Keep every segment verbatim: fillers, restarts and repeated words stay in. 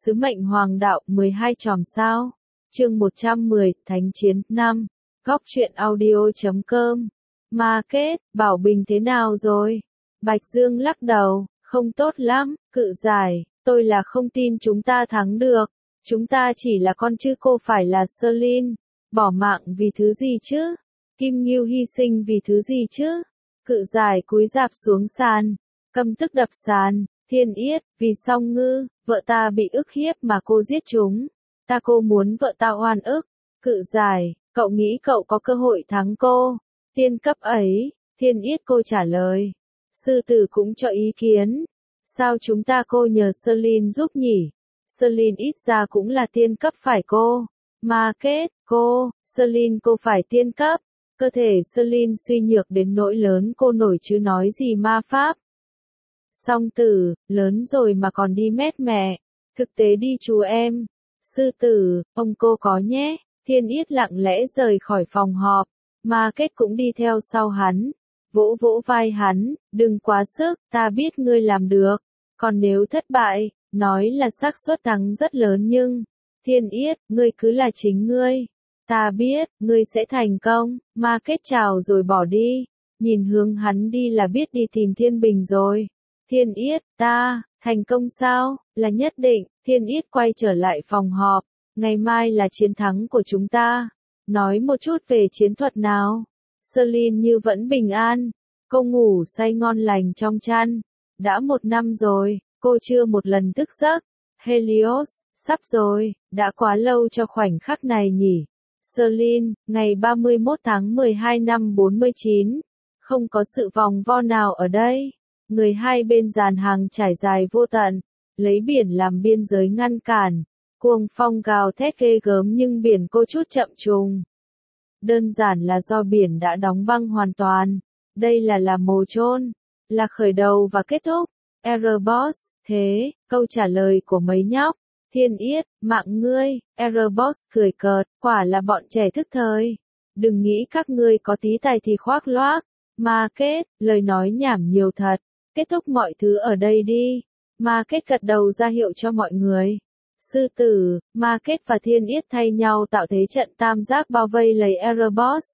Sứ mệnh hoàng đạo mười hai chòm sao. Chương một trăm mười, Thánh chiến năm. Góc truyện audio chấm com. Ma kết, Bảo Bình thế nào rồi? Bạch Dương lắc đầu, không tốt lắm, cự giải, tôi là không tin chúng ta thắng được. Chúng ta chỉ là con chứ cô phải là Serlin. Bỏ mạng vì thứ gì chứ? Kim Ngưu hy sinh vì thứ gì chứ? Cự giải cúi rạp xuống sàn, căm tức đập sàn. Thiên Yết, vì Song Ngư, vợ ta bị ức hiếp mà cô giết chúng. Ta cô muốn vợ ta oan ức. Cự giải, cậu nghĩ cậu có cơ hội thắng cô? Tiên cấp ấy, Thiên Yết cô trả lời. Sư tử cũng cho ý kiến. Sao chúng ta cô nhờ Serlin giúp nhỉ? Serlin ít ra cũng là tiên cấp phải cô. Ma kết, cô, Serlin cô phải tiên cấp. Cơ thể Serlin suy nhược đến nỗi lớn cô nổi chứ nói gì ma pháp. Song tử, lớn rồi mà còn đi mét mẹ. Thực tế đi chú em. Sư tử, ông cô có nhé. Thiên Yết lặng lẽ rời khỏi phòng họp. Ma kết cũng đi theo sau hắn. Vỗ vỗ vai hắn, đừng quá sức, ta biết ngươi làm được. Còn nếu thất bại, nói là xác suất thắng rất lớn nhưng. Thiên Yết, ngươi cứ là chính ngươi. Ta biết, ngươi sẽ thành công. Ma kết chào rồi bỏ đi. Nhìn hướng hắn đi là biết đi tìm Thiên Bình rồi. Thiên Yết, ta, thành công sao? Là nhất định. Thiên Yết quay trở lại phòng họp. Ngày mai là chiến thắng của chúng ta. Nói một chút về chiến thuật nào. Serlin như vẫn bình an. Cô ngủ say ngon lành trong chăn. Đã một năm rồi, cô chưa một lần thức giấc. Helios, sắp rồi, đã quá lâu cho khoảnh khắc này nhỉ. Serlin, ngày ba mươi mốt tháng mười hai năm bốn mươi chín. Không có sự vòng vo nào ở đây. Người hai bên dàn hàng trải dài vô tận, lấy biển làm biên giới ngăn cản. Cuồng phong gào thét ghê gớm nhưng biển cô chút chậm trùng. Đơn giản là do biển đã đóng băng hoàn toàn. Đây là là mồ chôn, là khởi đầu và kết thúc. Erebos, thế, câu trả lời của mấy nhóc. Thiên Yết, mạng ngươi. Erebos cười cợt, quả là bọn trẻ thức thời. Đừng nghĩ các ngươi có tí tài thì khoác loác. Ma kết, lời nói nhảm nhiều thật. Kết thúc mọi thứ ở đây đi. Ma kết gật đầu ra hiệu cho mọi người. Sư tử, Ma kết và Thiên Yết thay nhau tạo thế trận tam giác bao vây lấy Erebos.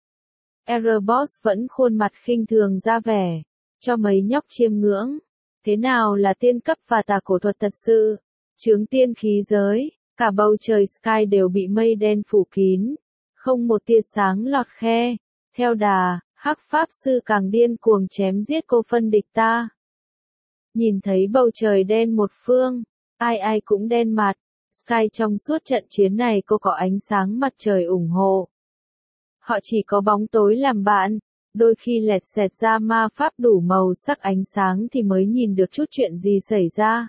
Erebos vẫn khuôn mặt khinh thường ra vẻ, cho mấy nhóc chiêm ngưỡng. Thế nào là tiên cấp và tà cổ thuật thật sự? Chướng tiên khí giới, cả bầu trời sky đều bị mây đen phủ kín. Không một tia sáng lọt khe. Theo đà, Hắc Pháp Sư càng điên cuồng chém giết cô phân địch ta. Nhìn thấy bầu trời đen một phương, ai ai cũng đen mặt. Sky trong suốt trận chiến này cô có ánh sáng mặt trời ủng hộ. Họ chỉ có bóng tối làm bạn, đôi khi lẹt xẹt ra ma pháp đủ màu sắc ánh sáng thì mới nhìn được chút chuyện gì xảy ra.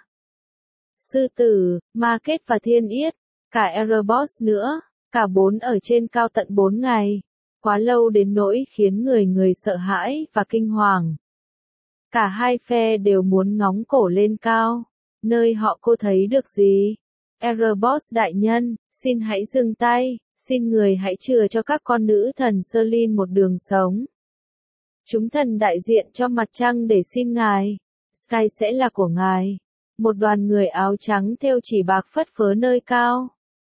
Sư tử, Ma kết và Thiên Yết, cả Erebos nữa, cả bốn ở trên cao tận bốn ngày. Quá lâu đến nỗi khiến người người sợ hãi và kinh hoàng. Cả hai phe đều muốn ngóng cổ lên cao, nơi họ cô thấy được gì? Erebos đại nhân, xin hãy dừng tay, xin người hãy chừa cho các con nữ thần Serlin một đường sống. Chúng thần đại diện cho mặt trăng để xin ngài. Sky sẽ là của ngài. Một đoàn người áo trắng thêu chỉ bạc phất phớ nơi cao.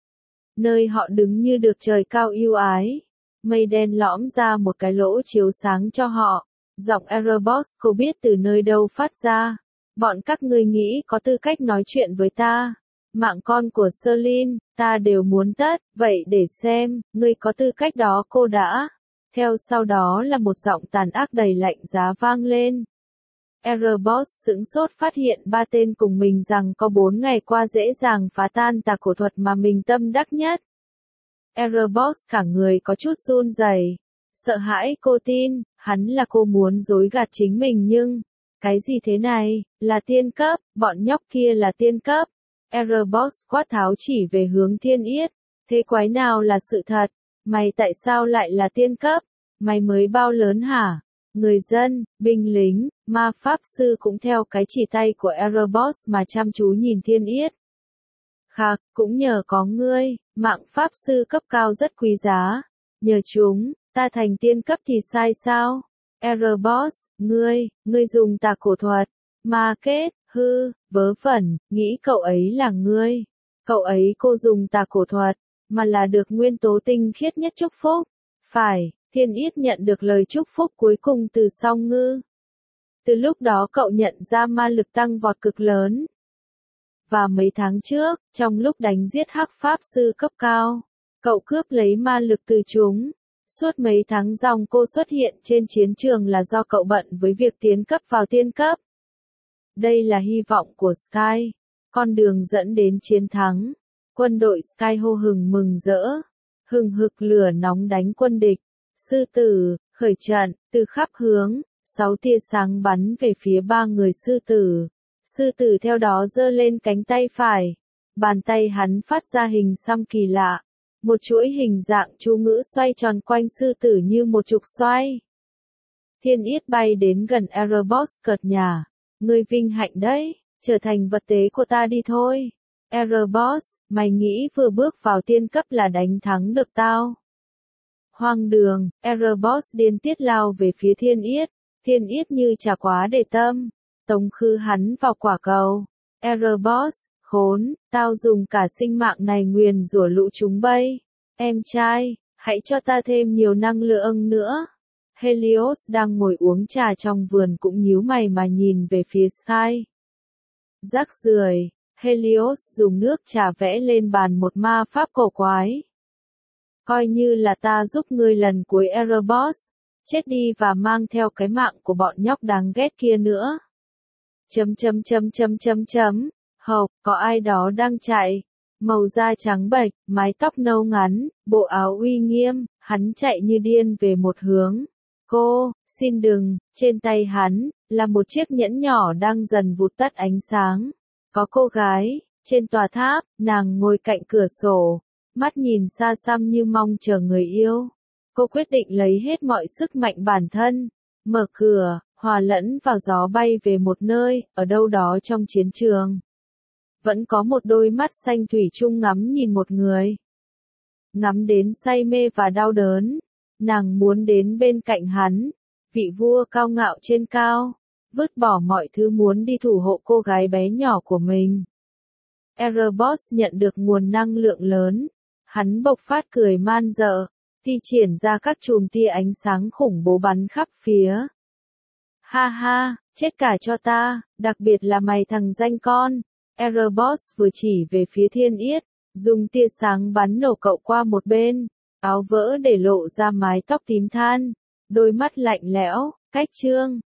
Nơi họ đứng như được trời cao yêu ái. Mây đen lõm ra một cái lỗ chiếu sáng cho họ. Giọng Erebos cô biết từ nơi đâu phát ra. Bọn các ngươi nghĩ có tư cách nói chuyện với ta. Mạng con của Serlin, ta đều muốn tất, vậy để xem, ngươi có tư cách đó cô đã. Theo sau đó là một giọng tàn ác đầy lạnh giá vang lên. Erebos sững sốt phát hiện ba tên cùng mình rằng có bốn ngày qua dễ dàng phá tan tà cổ thuật mà mình tâm đắc nhất. Erebos cả người có chút run rẩy, sợ hãi cô tin, hắn là cô muốn dối gạt chính mình nhưng, cái gì thế này, là tiên cấp, bọn nhóc kia là tiên cấp. Erebos quát tháo chỉ về hướng Thiên Yết, thế quái nào là sự thật, mày tại sao lại là tiên cấp, mày mới bao lớn hả? Người dân, binh lính, ma pháp sư cũng theo cái chỉ tay của Erebos mà chăm chú nhìn Thiên Yết. Khạc, cũng nhờ có ngươi, mạng pháp sư cấp cao rất quý giá. Nhờ chúng, ta thành tiên cấp thì sai sao? Erebos, ngươi, ngươi dùng tà cổ thuật. Ma kết, Hư, vớ vẩn, nghĩ cậu ấy là ngươi. Cậu ấy cô dùng tà cổ thuật, mà là được nguyên tố tinh khiết nhất chúc phúc. Phải, Thiên Yết nhận được lời chúc phúc cuối cùng từ Song Ngư. Từ lúc đó cậu nhận ra ma lực tăng vọt cực lớn. Và mấy tháng trước, trong lúc đánh giết hắc pháp sư cấp cao, cậu cướp lấy ma lực từ chúng. Suốt mấy tháng dòng cô xuất hiện trên chiến trường là do cậu bận với việc tiến cấp vào tiên cấp. Đây là hy vọng của Sky, con đường dẫn đến chiến thắng. Quân đội Sky hô hừng mừng rỡ, hừng hực lửa nóng đánh quân địch. Sư tử, khởi trận, từ khắp hướng, sáu tia sáng bắn về phía ba người sư tử. Sư tử theo đó giơ lên cánh tay phải. Bàn tay hắn phát ra hình xăm kỳ lạ. Một chuỗi hình dạng chú ngữ xoay tròn quanh sư tử như một trục xoay. Thiên Yết bay đến gần Erebos cợt nhả. Ngươi vinh hạnh đấy, trở thành vật tế của ta đi thôi. Erebos, mày nghĩ vừa bước vào tiên cấp là đánh thắng được tao. Hoang đường, Erebos điên tiết lao về phía Thiên Yết. Thiên Yết như chả quá để tâm. Tống khứ hắn vào quả cầu. Erebos, khốn, tao dùng cả sinh mạng này nguyền rủa lũ chúng bay. Em trai, hãy cho ta thêm nhiều năng lượng nữa. Helios đang ngồi uống trà trong vườn cũng nhíu mày mà nhìn về phía Sky. Rắc rưởi, Helios dùng nước trà vẽ lên bàn một ma pháp cổ quái. Coi như là ta giúp ngươi lần cuối Erebos, chết đi và mang theo cái mạng của bọn nhóc đáng ghét kia nữa. Chấm chấm chấm chấm chấm chấm, hộc, có ai đó đang chạy. Màu da trắng bệch, mái tóc nâu ngắn, bộ áo uy nghiêm, hắn chạy như điên về một hướng. Cô, xin đừng, trên tay hắn, là một chiếc nhẫn nhỏ đang dần vụt tắt ánh sáng. Có cô gái, trên tòa tháp, nàng ngồi cạnh cửa sổ, mắt nhìn xa xăm như mong chờ người yêu. Cô quyết định lấy hết mọi sức mạnh bản thân, mở cửa, hòa lẫn vào gió bay về một nơi, ở đâu đó trong chiến trường. Vẫn có một đôi mắt xanh thủy chung ngắm nhìn một người. Ngắm đến say mê và đau đớn. Nàng muốn đến bên cạnh hắn, vị vua cao ngạo trên cao, vứt bỏ mọi thứ muốn đi thủ hộ cô gái bé nhỏ của mình. Erebos nhận được nguồn năng lượng lớn, hắn bộc phát cười man dợ, thi triển ra các chùm tia ánh sáng khủng bố bắn khắp phía. Ha ha, chết cả cho ta, đặc biệt là mày thằng danh con. Erebos vừa chỉ về phía Thiên Yết, dùng tia sáng bắn nổ cậu qua một bên. Áo vỡ để lộ ra mái tóc tím than, đôi mắt lạnh lẽo, cách trương,